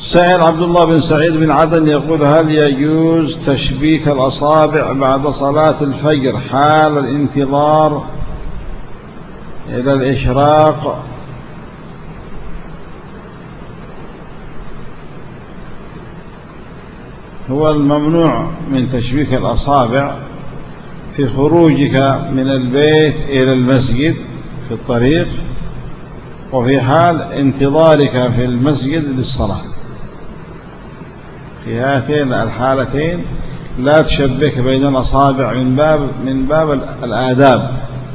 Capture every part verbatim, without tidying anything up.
سائل عبد الله بن سعيد بن عدن يقول: هل يجوز تشبيك الأصابع بعد صلاة الفجر حال الانتظار إلى الإشراق؟ هو الممنوع من تشبيك الأصابع في خروجك من البيت إلى المسجد في الطريق، وفي حال انتظارك في المسجد للصلاة. في هاتين الحالتين لا تشبك بين الأصابع من باب من باب الآداب.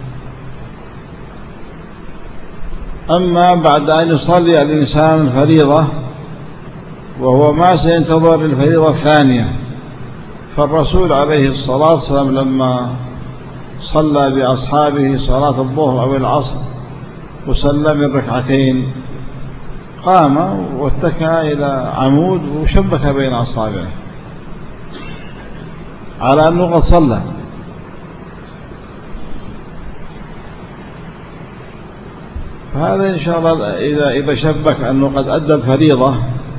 أما بعد أن يصلي الإنسان الفريضة وهو ما سينتظر الفريضة الثانية، فالرسول عليه الصلاة والسلام لما صلى بأصحابه صلاة الظهر أو العصر وسلم الركعتين قام واتكى إلى عمود وشبك بين أصابعه على أنه قد صلى. فهذا إن شاء الله إذا إذا شبك أنه قد أدى الفريضة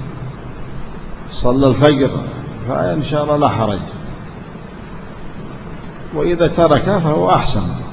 صلى الفجر فإن شاء الله لا حرج، وإذا ترك فهو أحسن.